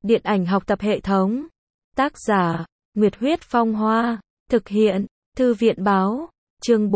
Điện ảnh học tập hệ thống. Tác giả, Nguyệt Huyết Phong Hoa. Thực hiện, Thư viện Báo. Chương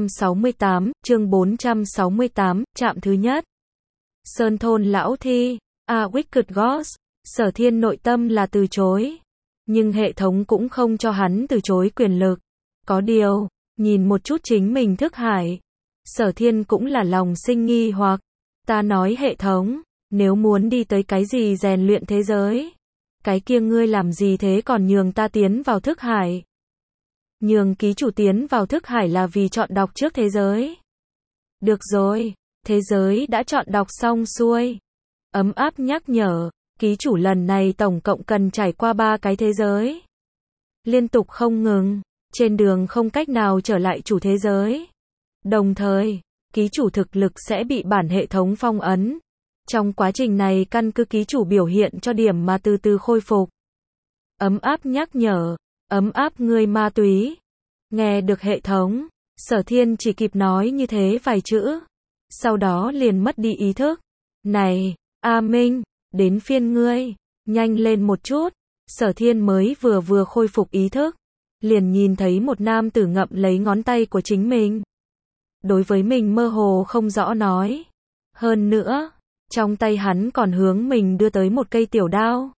468, trạm thứ nhất. Sơn thôn lão thi, A Wicked Ghost. Sở Thiên nội tâm là từ chối. Nhưng hệ thống cũng không cho hắn từ chối quyền lực. Có điều, nhìn một chút chính mình thức hải. Sở Thiên cũng là lòng sinh nghi hoặc. Ta nói hệ thống, nếu muốn đi tới cái gì rèn luyện thế giới, cái kia ngươi làm gì thế còn nhường ta tiến vào thức hải? Nhường ký chủ tiến vào thức hải là vì chọn đọc trước thế giới. Được rồi, thế giới đã chọn đọc xong xuôi. Ấm áp nhắc nhở, ký chủ lần này tổng cộng cần trải qua 3 cái thế giới. Liên tục không ngừng, trên đường không cách nào trở lại chủ thế giới. Đồng thời, ký chủ thực lực sẽ bị bản hệ thống phong ấn. Trong quá trình này căn cứ ký chủ biểu hiện cho điểm mà từ từ khôi phục. Ấm áp nhắc nhở, ấm áp ngươi ma túy. Nghe được hệ thống, Sở Thiên chỉ kịp nói như thế vài chữ. Sau đó liền mất đi ý thức. Này, A Minh, đến phiên ngươi, nhanh lên một chút. Sở Thiên mới vừa khôi phục ý thức. Liền nhìn thấy một nam tử ngậm lấy ngón tay của chính mình. Đối với mình mơ hồ không rõ nói. Hơn nữa, trong tay hắn còn hướng mình đưa tới một cây tiểu đao.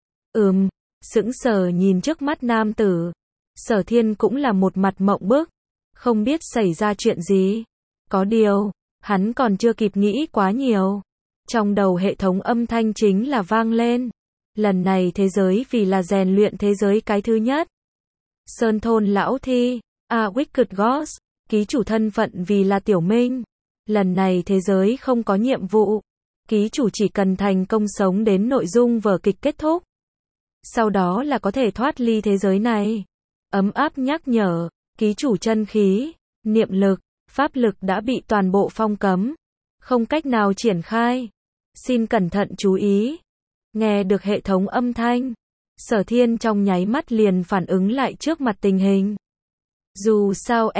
Sững sờ nhìn trước mắt nam tử. Sở Thiên cũng là một mặt mộng bức. Không biết xảy ra chuyện gì. Có điều, hắn còn chưa kịp nghĩ quá nhiều. Trong đầu hệ thống âm thanh chính là vang lên. Lần này thế giới vì là rèn luyện thế giới cái thứ nhất. Sơn thôn lão thi, A Wicked Ghost. Ký chủ thân phận vì là Tiểu Minh. Lần này thế giới không có nhiệm vụ. Ký chủ chỉ cần thành công sống đến nội dung vở kịch kết thúc. Sau đó là có thể thoát ly thế giới này. Ấm áp nhắc nhở, ký chủ chân khí, niệm lực, pháp lực đã bị toàn bộ phong cấm. Không cách nào triển khai. Xin cẩn thận chú ý. Nghe được hệ thống âm thanh. Sở Thiên trong nháy mắt liền phản ứng lại trước mặt tình hình. Dù sao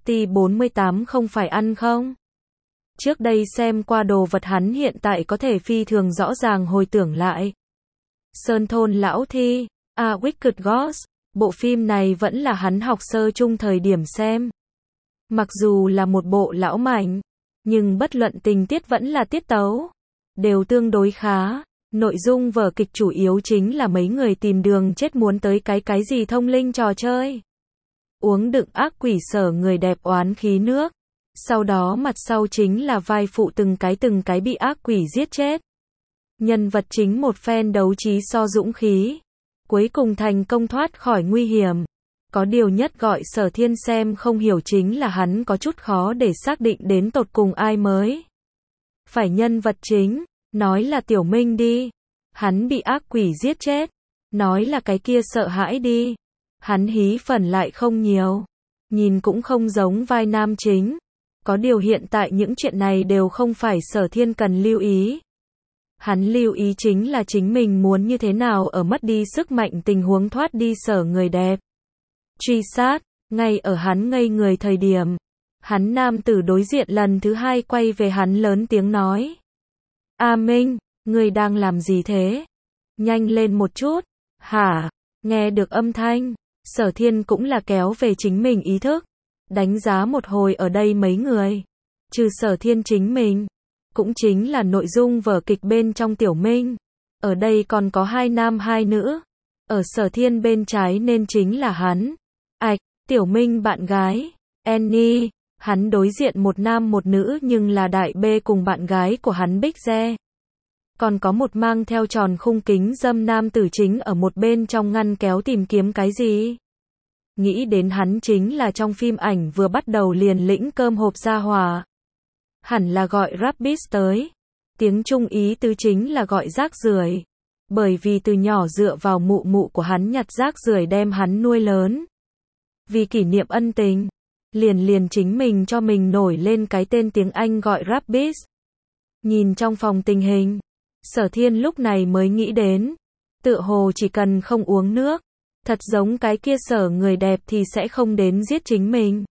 NZT-48 không phải ăn không? Trước đây xem qua đồ vật hắn hiện tại có thể phi thường rõ ràng hồi tưởng lại. Sơn thôn lão thi, A Wicked Ghost, bộ phim này vẫn là hắn học sơ chung thời điểm xem. Mặc dù là một bộ lão mảnh, nhưng bất luận tình tiết vẫn là tiết tấu, đều tương đối khá. Nội dung vở kịch chủ yếu chính là mấy người tìm đường chết muốn tới cái gì thông linh trò chơi. Uống đựng ác quỷ sở người đẹp oán khí nước. Sau đó mặt sau chính là vai phụ từng cái bị ác quỷ giết chết. Nhân vật chính một phen đấu trí so dũng khí. Cuối cùng thành công thoát khỏi nguy hiểm. Có điều nhất gọi Sở Thiên xem không hiểu chính là hắn có chút khó để xác định đến tột cùng ai mới. Phải nhân vật chính, nói là Tiểu Minh đi. Hắn bị ác quỷ giết chết. Nói là cái kia sợ hãi đi. Hắn hí phần lại không nhiều. Nhìn cũng không giống vai nam chính. Có điều hiện tại những chuyện này đều không phải Sở Thiên cần lưu ý. Hắn lưu ý chính là chính mình muốn như thế nào ở mất đi sức mạnh tình huống thoát đi sở người đẹp. Truy sát, ngay ở hắn ngây người thời điểm. Hắn nam tử đối diện lần thứ hai quay về hắn lớn tiếng nói. A Minh, ngươi đang làm gì thế? Nhanh lên một chút. Hả? Nghe được âm thanh. Sở Thiên cũng là kéo về chính mình ý thức. Đánh giá một hồi ở đây mấy người. Trừ Sở Thiên chính mình. Cũng chính là nội dung vở kịch bên trong Tiểu Minh. Ở đây còn có 2 nam 2 nữ. Ở Sở Thiên bên trái nên chính là hắn. Tiểu Minh bạn gái. Annie. Hắn đối diện một nam một nữ nhưng là đại B cùng bạn gái của hắn Bích Ge. Còn có một mang theo tròn khung kính dâm nam tử chính ở một bên trong ngăn kéo tìm kiếm cái gì. Nghĩ đến hắn chính là trong phim ảnh vừa bắt đầu liền lĩnh cơm hộp ra hỏa. Hẳn là gọi Rabbit tới. Tiếng Trung ý tứ chính là gọi rác rưởi. Bởi vì từ nhỏ dựa vào mụ mụ của hắn nhặt rác rưởi đem hắn nuôi lớn. Vì kỷ niệm ân tình, liền chính mình cho mình nổi lên cái tên tiếng Anh gọi Rabbit. Nhìn trong phòng tình hình, Sở Thiên lúc này mới nghĩ đến. Tựa hồ chỉ cần không uống nước. Thật giống cái kia sở người đẹp thì sẽ không đến giết chính mình.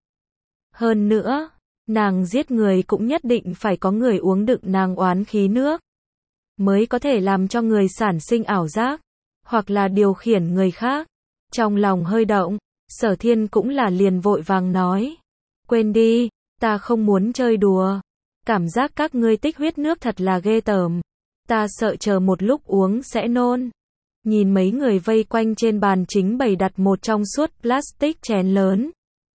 Hơn nữa, nàng giết người cũng nhất định phải có người uống đựng nàng oán khí nước. Mới có thể làm cho người sản sinh ảo giác. hoặc là điều khiển người khác. Trong lòng hơi động, Sở Thiên cũng là liền vội vàng nói. Quên đi, ta không muốn chơi đùa. Cảm giác các ngươi tích huyết nước thật là ghê tởm. Ta sợ chờ một lúc uống sẽ nôn. Nhìn mấy người vây quanh trên bàn chính bày đặt một trong suốt plastic chén lớn.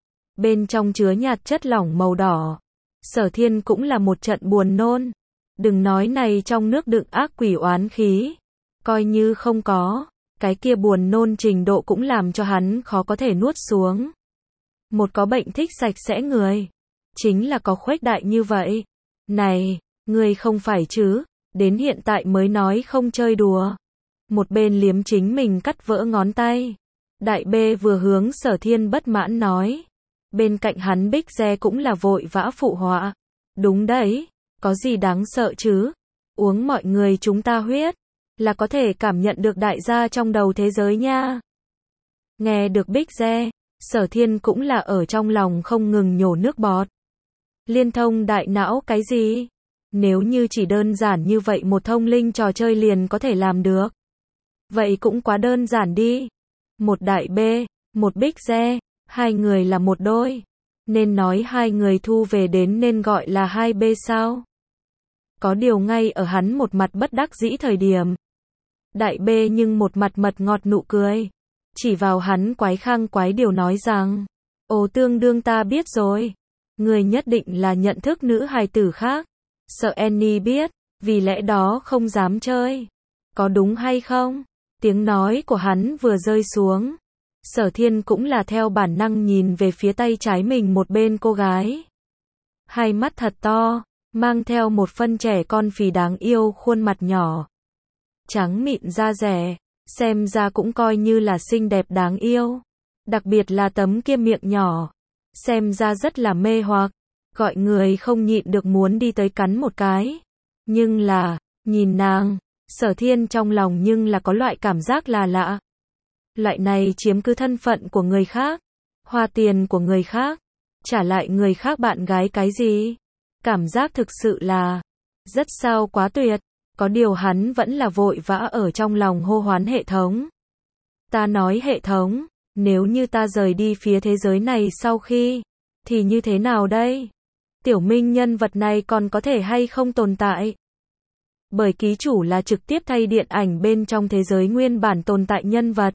Bên trong chứa nhạt chất lỏng màu đỏ. Sở Thiên cũng là một trận buồn nôn. Đừng nói này trong nước đựng ác quỷ oán khí. Coi như không có, cái kia buồn nôn trình độ cũng làm cho hắn khó có thể nuốt xuống. Một có bệnh thích sạch sẽ người. Chính là có khuếch đại như vậy. Này, ngươi không phải chứ, đến hiện tại mới nói không chơi đùa. Một bên liếm chính mình cắt vỡ ngón tay. Đại B vừa hướng Sở Thiên bất mãn nói. Bên cạnh hắn Bích Ge cũng là vội vã phụ họa. Đúng đấy, có gì đáng sợ chứ? Uống mọi người chúng ta huyết, là có thể cảm nhận được đại gia trong đầu thế giới nha. Nghe được Bích Ge, Sở Thiên cũng là ở trong lòng không ngừng nhổ nước bọt. Liên thông đại não cái gì? Nếu như chỉ đơn giản như vậy một thông linh trò chơi liền có thể làm được. Vậy cũng quá đơn giản đi. Một đại B, một Bích Ge, hai người là một đôi. Nên nói hai người thu về đến nên gọi là 2B sao? Có điều ngay ở hắn một mặt bất đắc dĩ thời điểm. Đại B nhưng một mặt mật ngọt nụ cười. Chỉ vào hắn quái khang quái điều nói rằng. Ồ tương đương ta biết rồi. Người nhất định là nhận thức nữ hài tử khác. Sợ Annie biết, vì lẽ đó không dám chơi. Có đúng hay không? Tiếng nói của hắn vừa rơi xuống. Sở Thiên cũng là theo bản năng nhìn về phía tay trái mình một bên cô gái. Hai mắt thật to, mang theo một phân trẻ con phì đáng yêu khuôn mặt nhỏ. Trắng mịn da dẻ, xem ra cũng coi như là xinh đẹp đáng yêu. Đặc biệt là tấm kia miệng nhỏ, xem ra rất là mê hoặc, gọi người không nhịn được muốn đi tới cắn một cái. Nhưng là, nhìn nàng, Sở Thiên trong lòng nhưng là có loại cảm giác là lạ. Loại này chiếm cứ thân phận của người khác, hoa tiền của người khác, trả lại người khác bạn gái cái gì? Cảm giác thực sự là rất sao quá tuyệt. Có điều hắn vẫn là vội vã ở trong lòng hô hoán hệ thống. Ta nói hệ thống, nếu như ta rời đi phía thế giới này sau khi, thì như thế nào đây? Tiểu Minh nhân vật này còn có thể hay không tồn tại? Bởi ký chủ là trực tiếp thay điện ảnh bên trong thế giới nguyên bản tồn tại nhân vật.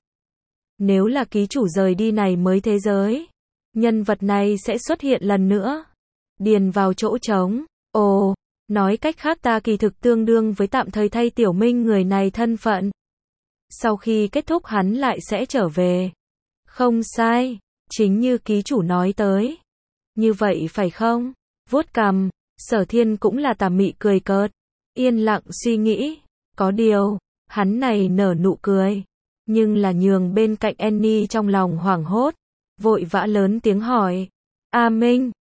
Nếu là ký chủ rời đi này mới thế giới, nhân vật này sẽ xuất hiện lần nữa. Điền vào chỗ trống. Ồ, nói cách khác ta kỳ thực tương đương với tạm thời thay Tiểu Minh người này thân phận. Sau khi kết thúc hắn lại sẽ trở về. Không sai, chính như ký chủ nói tới. Như vậy phải không? Vuốt cằm, Sở Thiên cũng là tà mị cười cợt. Yên lặng suy nghĩ. Có điều, hắn này nở nụ cười. Nhưng là nhường bên cạnh Annie trong lòng hoảng hốt. Vội vã lớn tiếng hỏi. A Minh,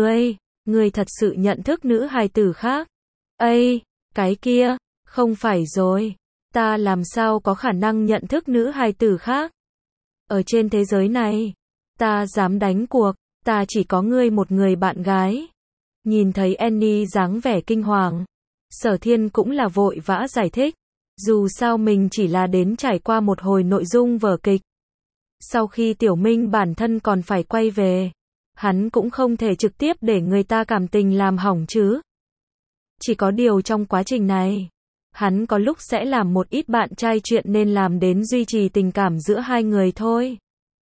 ngươi thật sự nhận thức nữ hài tử khác? Ây, cái kia, không phải rồi. Ta làm sao có khả năng nhận thức nữ hài tử khác? Ở trên thế giới này, ta dám đánh cuộc, ta chỉ có ngươi một người bạn gái. Nhìn thấy Annie dáng vẻ kinh hoàng, Sở Thiên cũng là vội vã giải thích. Dù sao mình chỉ là đến trải qua một hồi nội dung vở kịch. Sau khi Tiểu Minh bản thân còn phải quay về, hắn cũng không thể trực tiếp để người ta cảm tình làm hỏng chứ. Chỉ có điều trong quá trình này, hắn có lúc sẽ làm một ít bạn trai chuyện nên làm đến duy trì tình cảm giữa hai người thôi.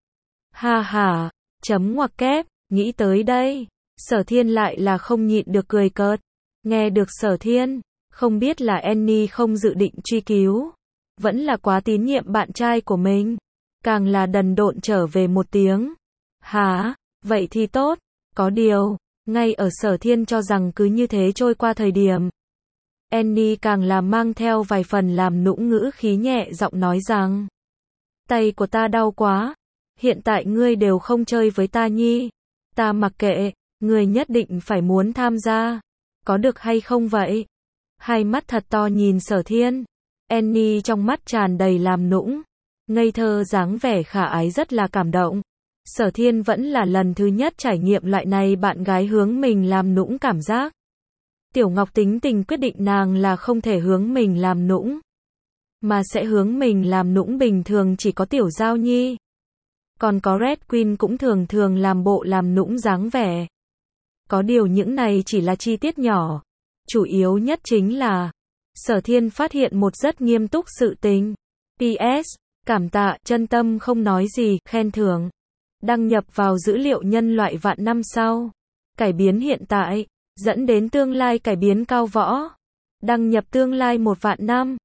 Ha ha, chấm ngoặc kép, nghĩ tới đây, Sở Thiên lại là không nhịn được cười cợt. Nghe được Sở Thiên, không biết là Annie không dự định truy cứu, vẫn là quá tín nhiệm bạn trai của mình, càng là đần độn trở về một tiếng. Hả, vậy thì tốt, có điều, ngay ở Sở Thiên cho rằng cứ như thế trôi qua thời điểm. Annie càng là mang theo vài phần làm nũng ngữ khí nhẹ giọng nói rằng. Tay của ta đau quá, hiện tại ngươi đều không chơi với ta nhi. Ta mặc kệ, ngươi nhất định phải muốn tham gia. Có được hay không vậy? Hai mắt thật to nhìn Sở Thiên. Annie trong mắt tràn đầy làm nũng. Ngây thơ dáng vẻ khả ái rất là cảm động. Sở Thiên vẫn là lần thứ nhất trải nghiệm loại này bạn gái hướng mình làm nũng cảm giác. Tiểu Ngọc tính tình quyết định nàng là không thể hướng mình làm nũng. mà sẽ hướng mình làm nũng bình thường chỉ có Tiểu Giao Nhi. Còn có Red Queen cũng thường thường làm bộ làm nũng dáng vẻ. Có điều những này chỉ là chi tiết nhỏ. Chủ yếu nhất chính là Sở Thiên phát hiện một rất nghiêm túc sự tình. PS, cảm tạ, chân tâm không nói gì, khen thưởng. Đăng nhập vào dữ liệu nhân loại vạn năm sau. Cải biến hiện tại, dẫn đến tương lai cải biến cao võ. Đăng nhập tương lai 1 vạn năm.